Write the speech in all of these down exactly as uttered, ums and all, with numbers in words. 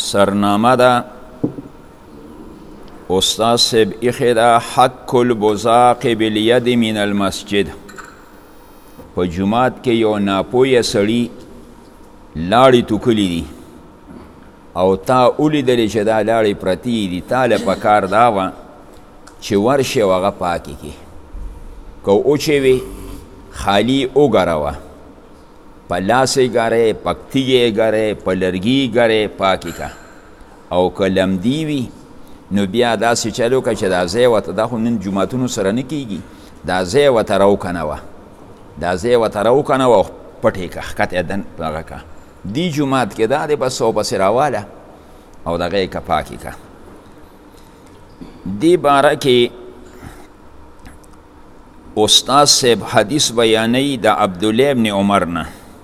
سرنامه ده استاد صاحب ایخی ده حق البزاق بالید من المسجد. په جماعت کې یو ناپویه سړي لاړې توکلي دي او تا ولیدلې چې دا لاړې پرتې دي، تا له پکار دا وه چې ورشې او هغه پاکې کړي. که اوچوې خالي وګروه، په لاس یې ګرې، په تیږې یې ګرې، په لرګي یې ګرې، پاکې که. او که لمدي وي نو بیا داسې چل وکړه چې دا ځای ورته، دا خو نن جوماتونو سره نه کېږي، دا ځای ورته راوکنوه، دا ځای ورته راوکنوه او پټې که، ښکته یې دن هغه که. دی جومات کې دا دی بس او پسې راواله او دغه یې که پاکې که. دی باره کې استاد صاحب حدیث بیانوي د عبدالله ابن عمر نه.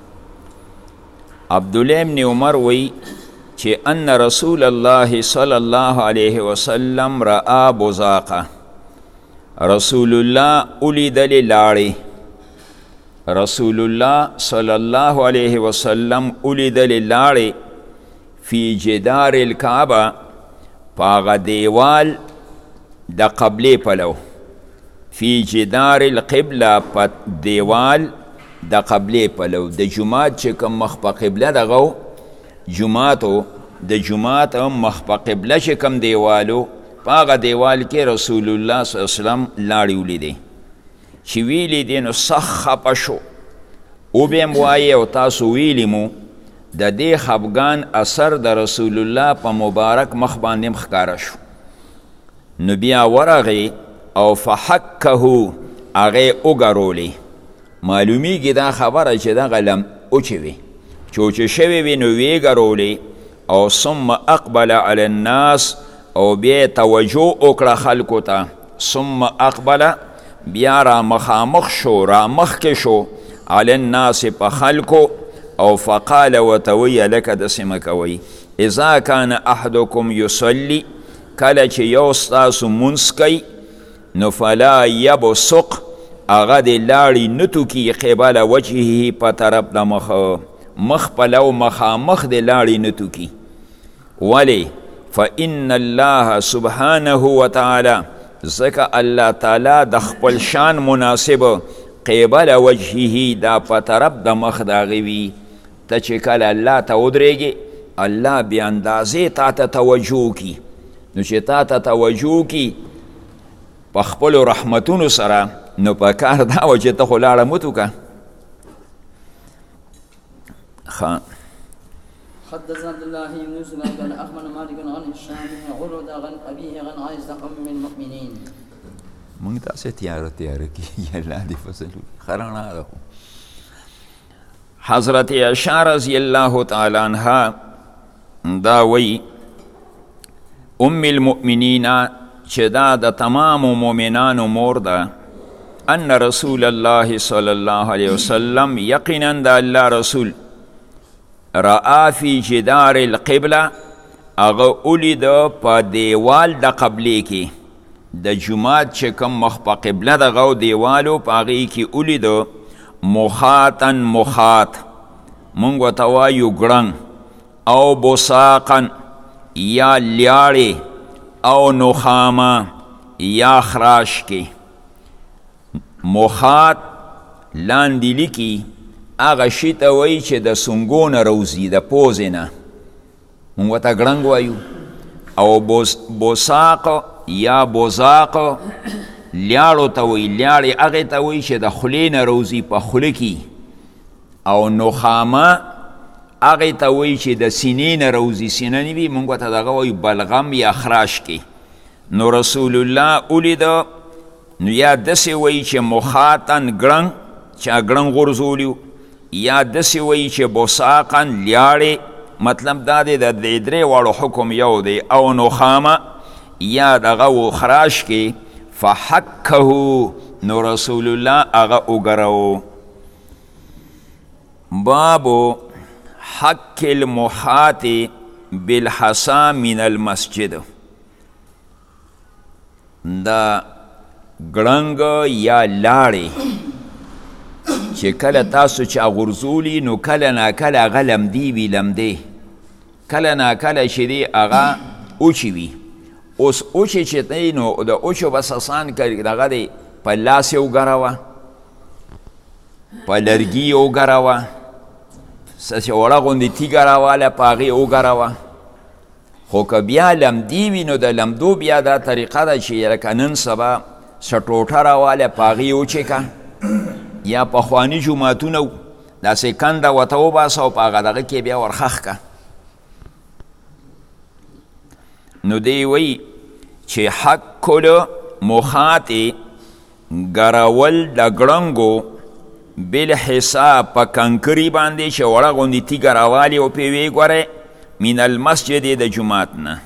عبدالله ابن عمر وی چې ان رسول الله صلی الله علیه وسلم رأى بزاقه، رسول الله ولیدلې لاړې، رسول الله صلی الله علیه وسلم ولیدلې لاړې فی جدار الکعبه، په هغه دیوال د قبلې پلو، فی جدار القبله، په دیوال د قبلې پلو. د جومات چې کوم مخ په قبله دغه جوماتو، د جومات مخ په قبله چې کوم دیوالو، په هغه دیوال کې رسول الله صلی الله علیه وسلم لاړې ولیدې. چې ویلې دې نو سخت خفه شو. او به م وایې او تاسو ویلې مو د دې خفګان اثر د رسول الله په مبارک مخ باندې م ښکاره شو. نو بیا ورغې او فحکه، هغې وګرولې. معلومیږي دا خبره چې دغه لم اوچوي، چې اوچه شوې وي نو ویې ګرولې. او ثم اقبل علی الناس، او بیا توجه وکړه خلکو ته. ثم اقبل، بیا را مخامخ شو، را مخکې شو، علی الناس په خلکو. او فقال وتوی لکه داسې مه کوئ، اذا کان احدکم یصلي، کله چې یو ستاسو مونځ کوي، نو فلا یبصق، هغه د لاړې نه توکي قبل وجهه، په طرف د مخ مخ پلو مخامخ د لاړې نه توکي. ولې؟ فإن الله سبحانه وتعالی، ځکه الله تعالی د خپل شان مناسب قبل وجهه، دا په طرف د مخ د هغې وي. ته چې کله الله ته ودرېږې، الله بې اندازې تا ته توجه کي. نو چې تا ته توجه کي په خپلو رحمتونو سره، نو په کار دا وه چې ته خو لاړه مه توکه. حدثنا عبد الله بن يوسف قال اخبرنا مالك عن هشام بن عروه عن ابيه عن عائشه ام المؤمنين. مونږ تاسې تیاره تیاره کېږي، الله دې فضل خرانه ده. حضرت عائشہ رضی الله تعالی عنها دا وی ام المؤمنین، چې دا د تمام مؤمنانو مور ده. ان رسول الله صلی الله علیه وسلم، یقینا د الله رسول، رأى فی جدار القبله، هغه ولیده په دیوال د قبلې کې، د جومات چې کوم مخ په قبله دغه دیوالو، په هغې کې ولیده مخاطن، مخاط مونږ ورته وایو ګړنګ، او بساقن یا لیاړې، او نخامه یا خراش کې. مخاط لاندې لیکي هغه شي ته وایي چې د سنګو نه روځي، د پوزې نه، مونږ ورته ګړنګ وایو. او بوساق یا بوزاق لیاړو ته وایي، لیاړې هغې ته وایي چې د خولې نه روځي، په خوله کې. او نخامه هغې ته وایي چې د سینې نه روځي، سینه نه وي، مونږ ورته دغه وایو بلغم یا خراش کې. نو رسول الله ولیده، نو یا داسې وایي چې مخاطن ګړنګ، چا ګړنګ غورځولی، یا داسې وایي چې بوساقن لیاړې، مطلب دا دی د دې درې واړو حکم یو دی. او نخامه یا دغه و خراش کې. فحکه، نو رسول الله هغه وګرو. بابو حق المحاط بالحصا من المسجد، دا ګړنګ یا لاړې چې کله تاسو چې غورځولي، نو کله ناکله هغه لمدې وي، لمدې کله ناکله چې دی هغه اوچې وي. اوس اوچې چې دی نو د اوچو بس اسان دغه دی په لاس یې وګروه، په لرګي یې وګروه، څه چې وړه غوندې تیږه راواله په هغې وګروه. خو که بیا لمدي وي نو د لمدو بیا دا طریقه ده چې لکه نن سبا څه ټوټه راواله په هغې وچېکه، یا پخواني جوماتونه و داسې کنده ورته وباسه او په هغه دغه کې بیا ورخښ که. نو دی وی چې حق مخاط ګرول د ګړنګو بالحساب په کنکري باندې چې وړه غوندې تیږه راوالي او پې ویې ګورئ من المسجد د جومات نه.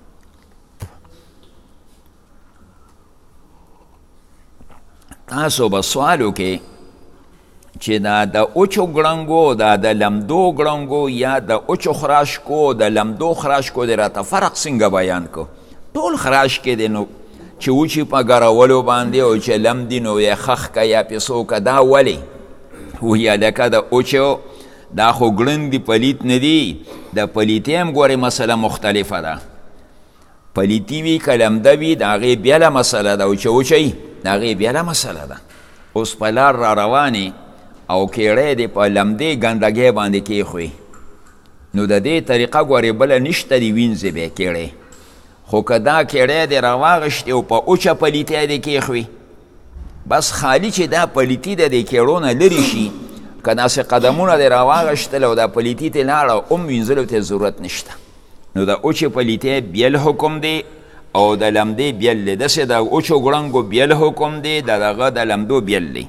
تاسو به سوال وکړئ چې دا د اوچو ګړنګو دا د لمدو ګړنګو یا د اوچو خراشکو د لمدو خراشکو دی راته فرق څنګه بیان کو؟ ټول خراشکې دی نو چې وچې په ګرولو باندې او چې لمدي نو یې خښ که یا پې څوکه دا ولې ویا لکه د اوچو دا خو ګړن دي پلیت نه دي. د پلیتۍ هم ګورې مسله مختلفه ده. پلیتي وي که لمده وي د هغې بیله مسله ده او چې وچوي د هغې بیله مسله ده. اوس په لار را روانې او کیړی دی په لمدې ګندګۍ باندې کیښوي نو د دې طریقه ګورې بله نشته دی وینځې بیا کیړی. خو که دا کیړی دی راواغشتې او په اوچه پلیتۍ دی کیښوي بس خالی چې دا پلیتي د دې کیړو نه لرې شي که داسې قدمونه دی راواغشتل او دا پلیتي ته لاړه هم وینځلو ته ضرورت نشته. نو د اوچې پلیتۍ بیل حکم دی او د لمدې بیل دی. داسې د اوچو ګړنګو بیل حکم دی، د دغه د لمدو بیل دی.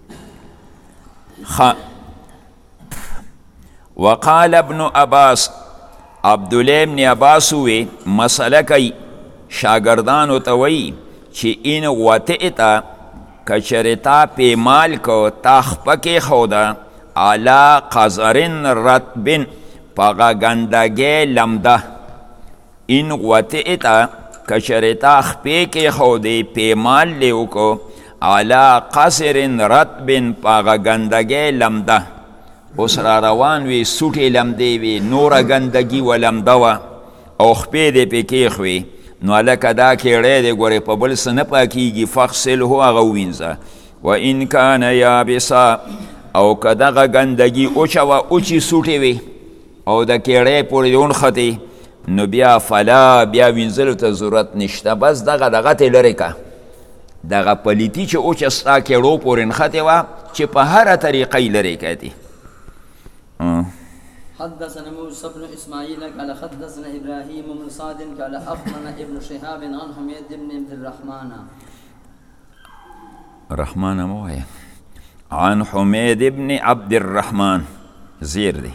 خ وقال ابن عباس، عبدالله ابن عباس وی مسئله کوي شاگردانو ته وی چې این وطئتا کچرتا پیمال کو تا خپکې خوده علا قذرن رطبن پاغا گندگی لمده. این وطئتا کچرتا خپکې خوده پیمال لیو کو علا قصرن رطبن پاغا گندگی لمده. اوس را روان وی سوټې لمدې وي نوره ګندګي و لمده وه او خپې دې پې کېښوې نو هلکه دا کیړی دی ګورې په بل څه نه پاکېږي فغسلهو هغه ووینځه. و ان کان یابسا او که دغه ګندګي اوچه وه اوچې سوټې وې او د کیړی پورې ونښتې نو بیا فلا بیا وینځلو ته ضرورت نشته. بس دغه دغه ته لرې که دغه پلیتي چې اوچه ستا کیړو پورې نښتې وه چې په هره طریقه یې لرې کړې. حدثنا موسى بن اسماعيل قال حدثنا ابراهيم بن سعد قال اخبرنا ابن شهاب عن حميد بن عبد الرحمن رحمان مويه عن حميد بن عبد الرحمن زیر دی.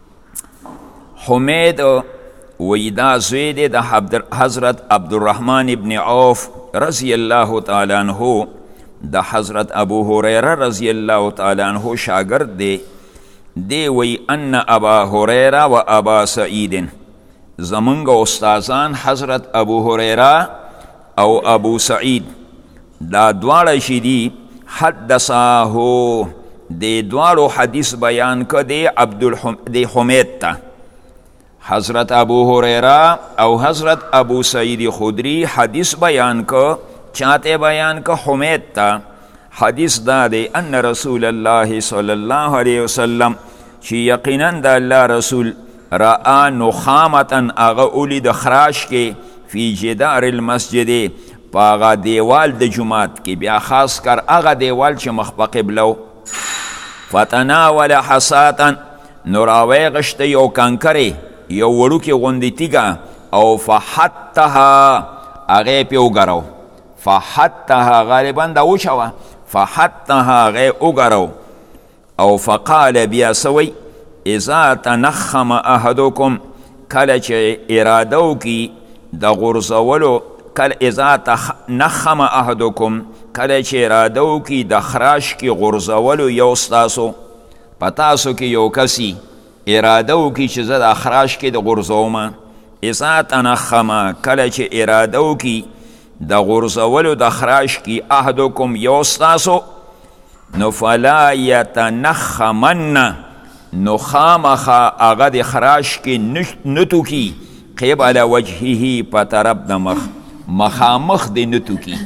حمید ویدا زوید د حضرت عبدالرحمن ابن عوف رضی الله تعالی عنہ د حضرت ابو هریره رضی الله تعالی عنہ شاگرد دی. دی وی ان ابا هریره و ابا سعید زمونږ استادان حضرت ابو هریره او ابو سعید دا دواړه چې دي حدثاهو دی دواړو حدیث بیان که دی عبدالحمید حمید ته. حضرت ابو هریره او حضرت ابو سعید خدری حدیث بیان که چاته بیان که حمید ته. حدیث دا دی ان رسول الله صلی الله علیه وسلم چې یقینا د الله رسول رأى نخامتا اغا اولی د خراش کې فی جدار المسجد پاغا دیوال د جماعت کې بیا خاص کر اغا دیوال چې مخ په قبلو فتناول حساتا نراوی غشت یو کنکری یو وړوکې غوندې تیږه او فحتها هغې پې وګرو فحتها غالبا دا وچوه فحتها هغې وګرو او فقال بیا سوی اذا تنخم احدکم کله چې اراده وکړي د غورځولو کله اذا تنخم احدکم کله چې اراده وکړي د خراش کې غورځولو یو ستاسو په تاسو کې یو کسي اراده وکړي چې زه د خراش کې د غورځومه اذا تنخم کله چې اراده وکړي د غورځولو د خراش کې احدکم یو ستاسو نو فلا یتنخمن نو خامخا هغه د خراش کې نتو کی قبل وجهه په طرف د مخ مخامخ د نتو کی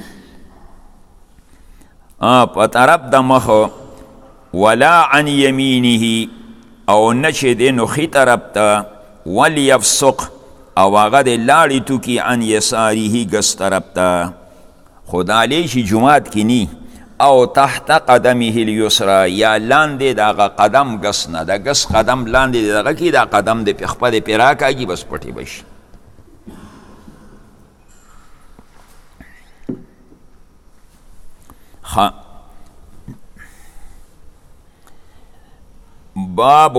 په طرف د مخ ولا عن یمینه او نه چې دی نو ښي طرف ته ولیفسق او هغه د لاړې توکي عن یساره ګس طرف ته خو دا علی چې جومات کې نی او تحت قدمه اليسرا یا لاندې د هغه قدم ګس نه د ګس قدم لاندې د هغه کې دا قدم د پخپه د پې راکاږي بس پټې بشي باب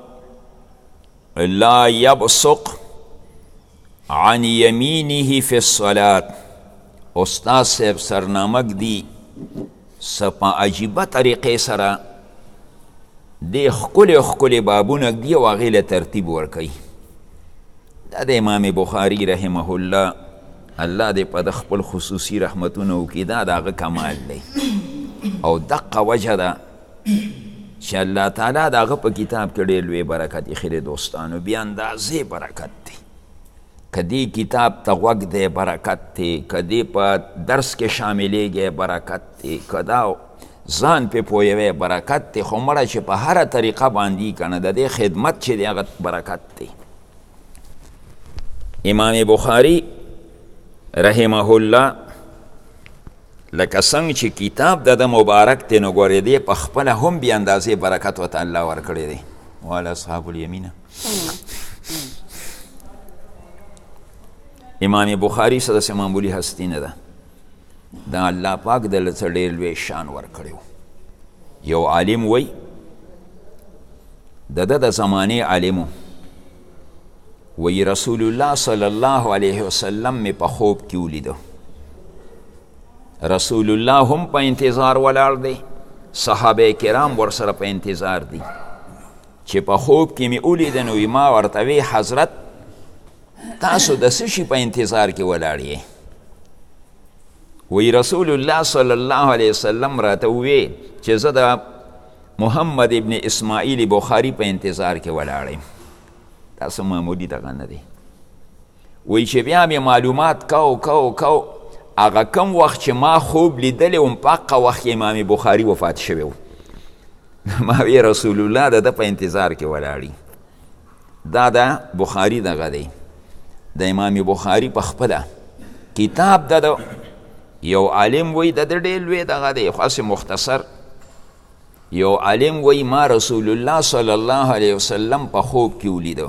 لا يبصق عن يمينه في الصلاة استاد صاحب سرنامک دی سپا عجیبه طریقې سره دی خکل خکل بابونه دی و هغې له ترتیب ورکوي دا د امام بخاري رحمه الله الله دې په د خپل خصوصي رحمتونه وکړي دا د هغه کمال دی او دقه وجه ده چې الله تعالی د هغه په کتاب کې ډېر لوی برکت ایښی دی دوستانو بیا اندازې برکت دی که دې کتاب ته غوږ دی برکت دی که دې په درس کې شاملیږي برکت دی که دا ځان پې پوهوی برکت دی خو مړه چې په هره طریقه باندې که نه د دې خدمت چې دی هغه برکت دی امام بخاري رحمه الله لکه څنګه چې کتاب د د مبارک دی نو ګورې دی په خپله هم بې اندازې برکت ورته الله ورکړی دی والا اصحاب الیمینه امام بخاری سره داسې معمولي هستی نه ده دا الله پاک دله څه ډېر لوی شان ورکړی یو عالم وی د ده د زمانې عالمو وی رسول الله صلی الله علیه وسلم می په خوب کې ولیده رسول الله هم په انتظار ولاړ دی صحابه کرام ورسره په انتظار دی چې په خوب کې می ولیده نو ما ورته وی حضرت تاسو د څه شي په انتظار کې ولاړ یې وی رسول الله صلی الله علیه وسلم راته ووی چې زه د محمد ابن اسماعیل بخاری په انتظار کې ولاړ یم تاسو معمولي دغه نه دی وی چې بیا مې معلومات کو کو کو هغه کم وخت چې ما خوب لیدلی وم په هغه وخت امام بخاري وفات شوی و ما وی رسول الله د ده په انتظار کې ولاړي دا د بخاري دغه دی د امام بخاري په خپله کتاب د یو عالم وی د د ډېر لوی دغه دی خاص مختصر یو عالم وی ما رسول الله صلی الله علیه وسلم په خوب کې ولیده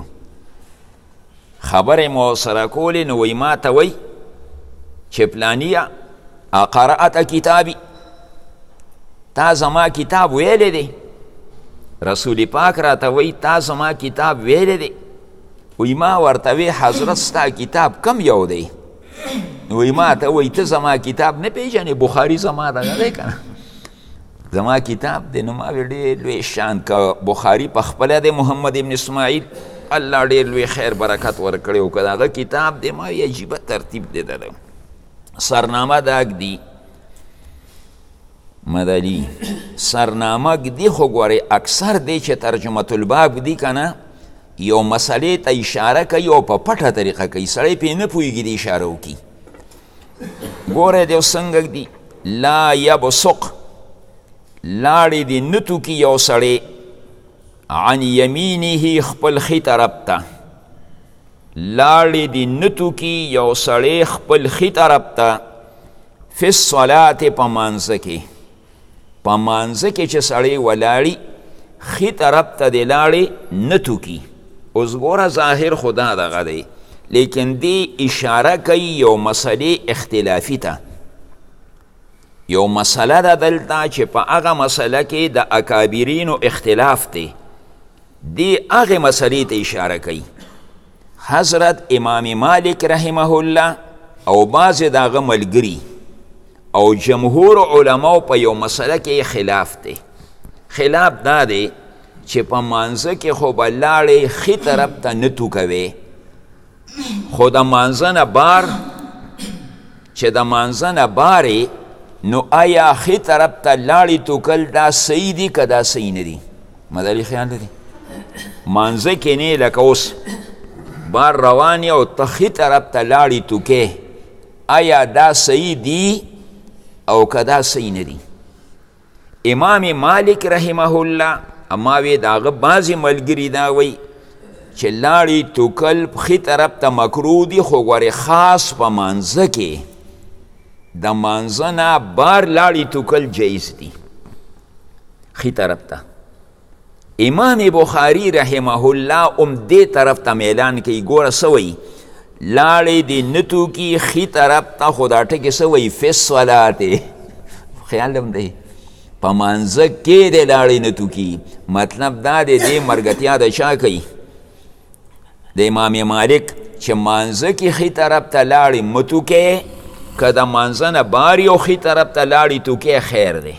خبرې مو سره کولې نو وی ما ته وی چې پلانیه اقرأت کتابي تا زما کتاب ویلی دی رسول پاک راته وی تا زما کتاب ویلی دی وی ما ورته وی حضرت ستا کتاب کم یو دی وی ما ته وی ته زما کتاب نه پیژنې بخاري زما دغه دی که نه زما کتاب دی نو ما وی ډېر لوی شان که بخاري په خپله دی محمد ابن اسماعیل الله ډېر لوی خیر برکت ورکړی و که د هغه کتاب دی ما وی عجیبه ترتیب دی دله سرنامه داک دی مدلی سرنامه دی خو ګورې اکثر دی چې ترجمه الباب دی که نه یو مسئلې ته اشاره کوي او په پټه طریقه کوي سړی پې نه پوهېږي د اشاره وکړي ګوره دی څنګه دی لا یبصق لاړې دې نه توکي یو سړی عن یمینه خپل ښي طرف ته لاړې دې نه توکي یو سړی خپل ښي طرف ته فی الصلات په مانځه کې په مانځه کې چې سړی ولاړي ښي طرف ته دې لاړې نه توکي اوس ګوره ظاهر خدا دغه دی لیکن دی اشاره کوي یو مسئلې اختلافي ته یو مسئله ده دلته چې په هغه مسئله کې د اکابرینو اختلاف دی دی هغې مسئلې ته اشاره کوي حضرت امام مالک رحمه الله او بعضې د هغه ملګري او جمهور علماو په یو مسئله کې خلاف دی خلاف دا دی چې په مانځه کې خو به لاړې ښي طرف ته نه توکوې خو د مانځه نه بار چې د مانځه نه بارې نو آیا ښي طرف ته لاړې توکل دا صحیح دي که دا صحیح نه دي مدلي خیال دی مانځه کې نه لکه اوس بار روان او ته ښي طرف ته لاړې توکې آیا دا صحیح دی او که دا صحیح نه دی؟ امام مالک رحمه الله اما وی د هغه بعضې ملګري دا وی چې لاړې توکل ښي طرف ته مکروه دي، خو ګورې خاص په مانځه کې د مانځه نه بار لاړې توکل جایز دي ښي طرف ته. امام بخاری رحمه الله ام دې طرف ته میلان کوي، ګوره څه وایي لاړې دې نه توکي ښي طرف ته، خو دا ټکې څه وایي فی الصلاتې، خیال هم دی په مانځه کې دې لاړې نه توکي. مطلب دا دی دې مرګتیا د چا کوي؟ د امام مالک چې مانځه کې ښي طرف ته لاړې مه توکې، که د مانځه نه بار یو ښي طرف ته لاړې توکې خیر دی.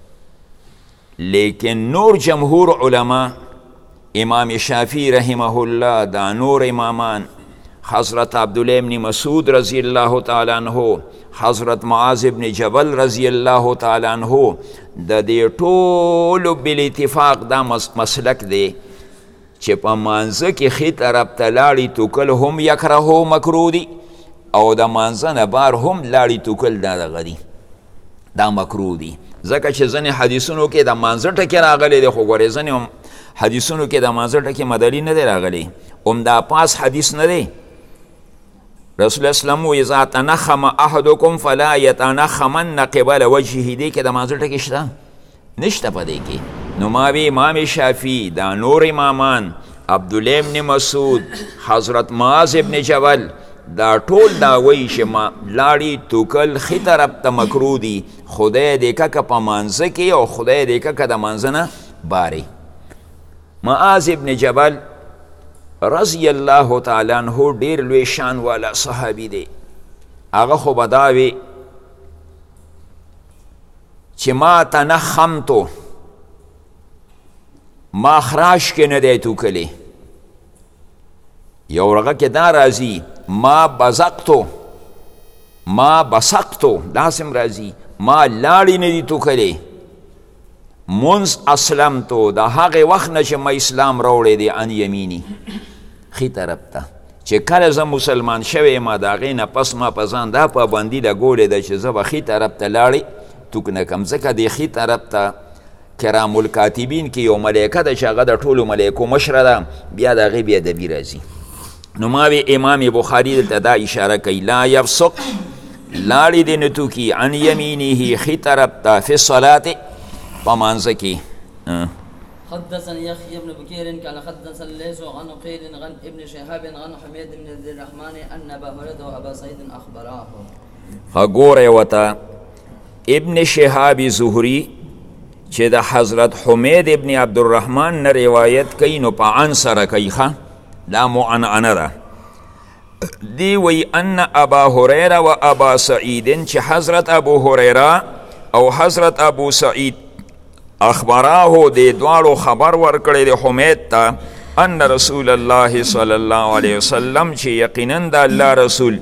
لیکن نور جمهور علما امام شافعی رحمه الله دا نور امامان حضرت عبدالله ابن مسعود رضی الله تعالی عنہ، حضرت معاذ ابن جبل رضی الله تعالی عنہ د دې ټولو بالاتفاق دا مسلک دی چې په مانځه کې ښي طرف ته لاړې توکل هم یکرهو مکروه دي او د مانځه نه بار هم لاړې توکل دا دغه دي دا مکروه دي. ځکه چې ځینې حدیثونو کې د مانځه ټکې راغلی دی، خو ګورې ځینې حدیثونو کې د مانځه ټکې مدلي نه دی راغلی، هم دا پاس حدیث نه دی. رسول الله اسلام و اذا تنخم احدکم فلا یتنخمن قبل وجهه، دی کې د مانځه ټکې شته نشته په دې کې. نو ما وی امام شافعي دا نور امامان عبدالله ابن مسعود حضرت معاذ ابن جبل دا ټول دا وایي چې ما لاړې توکل ښي طرف ته مکروه دي، خدای دې که که په مانځه کې او خدای دې که که د مانځه نه بارې. معاذ ابن جبل رضی الله تعالی عنہ ډېر لوی شان والا صحابي دی. هغه خو به دا وي چې ما تنخمتو، ما خراش کې نه دی توکلی. یو رغه کې دا راځي ما بزقتو، ما بسقتو، داسم راځي ما لاړې نه دي توکلی. منز اسلمتو، د هغې وخت نه چې ما اسلام راوړی دی ان یمینی ښي طرف ته، چې کله زه مسلمان شوی ما د هغې نه پس ما په ځان دا پابندي لګولې ده چې زه به ښي طرف ته لاړې توک نه کم، ځکه د ښي طرف ته کرام الکاتبین کې یو ملایکه ده چې هغه د ټولو ملایکو مشره ده، بیا د هغې بیا ادبي راځي. نو ما وی امام بخاری دلته دا اشاره کوي لا یفسق لاړې دې نه توکي عن یمینه ښي طرف ته فی الصلات په مانځه کې. حدثني يحيى بن بكير قال حدثنا الليث عن عقيل عن ابن شهاب عن حميد بن عبد الرحمن ان ابا هريره وابا سعيد اخبراه. فګوره وته ابن شهاب زهري چې د حضرت حمید ابن عبد الرحمن نه روایت کوي نو په عن سره کوي، ښه دا معنعنه ده. دی وی ان ابا هریره و ابا سعید چې حضرت ابو هریره او حضرت ابو سعید اخبراه دی دوالو خبر ورکړی د حمید ته ان رسول الله صلی الله علیه وسلم چې یقینا د الله رسول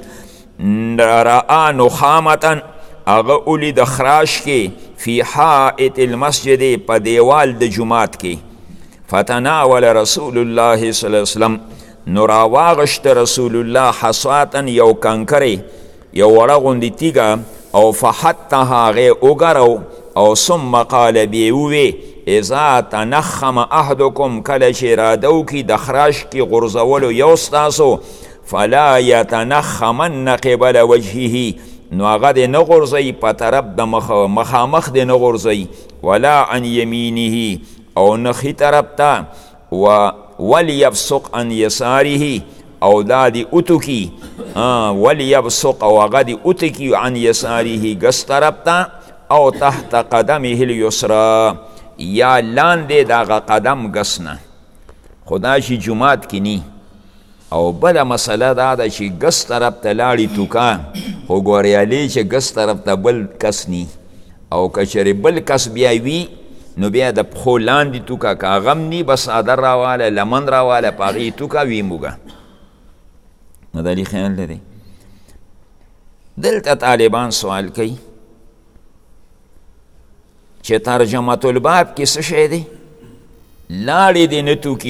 رأى نخامتا هغه اولی د خراش کې فی حائط المسجد په دیوال د جماعت کې. فتناول رسول الله صلی الله علیه وسلم نو راواغشت رسول الله حصاتا یو کنکرې یو وړه غوندې تیږه او فحتها هغې وګرو او ثم قال بیا ووی اذا تنخم احدکم کله چې اراده وکړي د خراش کې غورځولو یو ستاسو فلا یتنخمن قبل وجهه نو هغه دې نه غورځوي په طرف د مخامخ دې نه غورځوي ولا عن یمینه او نه ښي طرف ته و ولیبصق عن یساره او دا دې اتوکي ولیبصق او هغه دې اتوکي عن یساره ګس طرف ته او تحت قدمه الیسرا یا لاندې د هغه قدم ګس نه. خدا چې جماعت کې نی او بله مسله دا ده چې ګس طرف ته لاړې توکه خو ګوریالې چې ګس طرف ته بل کس نی او که چېرې بل کس بیا وي نو بیا د پښو لاندې توکه که هغه هم نی بس ادر راواله لمن راواله په هغې توکه وي موږه. نو دلي خیال لري. دلته طالبان سوال کوي چې ترجمة الباب کې څه شی دی؟ لاړې دې نه توکي